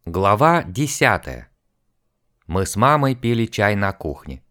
Глава 10. Мы с мамой пили чай на кухне.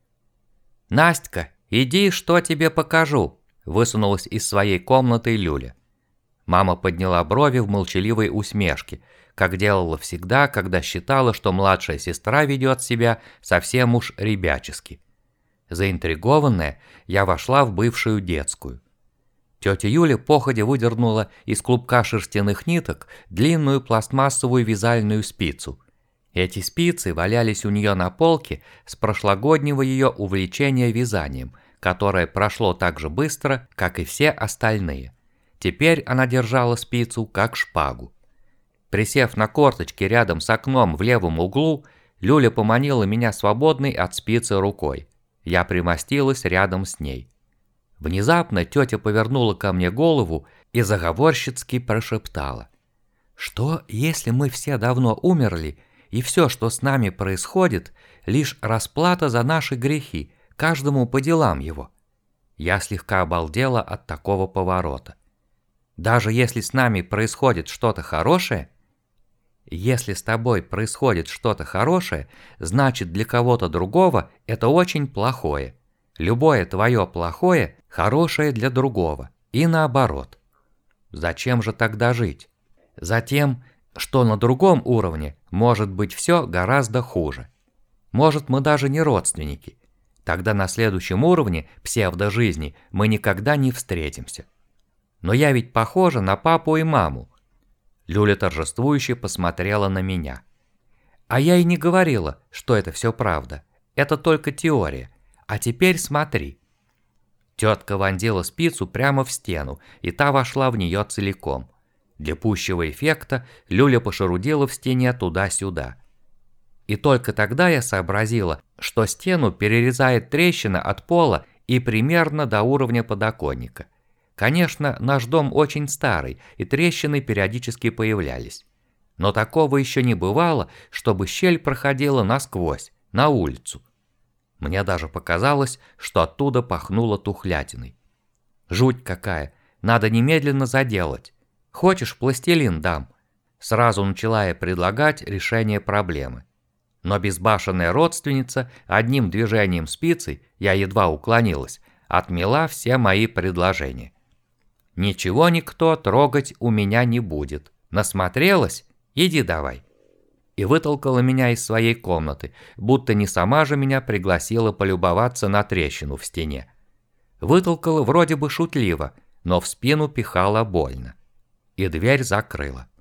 «Настя, иди, что тебе покажу», – высунулась из своей комнаты Люля. Мама подняла брови в молчаливой усмешке, как делала всегда, когда считала, что младшая сестра ведет себя совсем уж ребячески. Заинтригованная, я вошла в бывшую детскую. Тетя Юля походя выдернула из клубка шерстяных ниток длинную пластмассовую вязальную спицу. Эти спицы валялись у нее на полке с прошлогоднего ее увлечения вязанием, которое прошло так же быстро, как и все остальные. Теперь она держала спицу как шпагу. Присев на корточки рядом с окном в левом углу, Люля поманила меня свободной от спицы рукой. Я примостилась рядом с ней. Внезапно тетя повернула ко мне голову и заговорщицки прошептала: «Что, если мы все давно умерли, и все, что с нами происходит, лишь расплата за наши грехи, каждому по делам его?» Я слегка обалдела от такого поворота. «Даже если с нами происходит что-то хорошее?» «Если с тобой происходит что-то хорошее, значит для кого-то другого это очень плохое. Любое твое плохое – хорошее для другого, и наоборот. Зачем же тогда жить? Затем, что на другом уровне может быть все гораздо хуже. Может, мы даже не родственники. Тогда на следующем уровне псевдожизни мы никогда не встретимся. Но я ведь похожа на папу и маму». Люля торжествующе посмотрела на меня. «А я и не говорила, что это все правда. Это только теория. А теперь смотри». Тетка вонзила спицу прямо в стену, и та вошла в нее целиком. Для пущего эффекта Люля пошарудила в стене туда-сюда. И только тогда я сообразила, что стену перерезает трещина от пола и примерно до уровня подоконника. Конечно, наш дом очень старый, и трещины периодически появлялись. Но такого еще не бывало, чтобы щель проходила насквозь, на улицу. Мне даже показалось, что оттуда пахнуло тухлятиной. Жуть какая, надо немедленно заделать. Хочешь, пластилин дам? Сразу начала я предлагать решение проблемы. Но безбашенная родственница одним движением спицы, я едва уклонилась, отмела все мои предложения. «Ничего никто трогать у меня не будет. Насмотрелась? Иди давай». И вытолкала меня из своей комнаты, будто не сама же меня пригласила полюбоваться на трещину в стене. Вытолкала вроде бы шутливо, но в спину пихала больно. И дверь закрыла.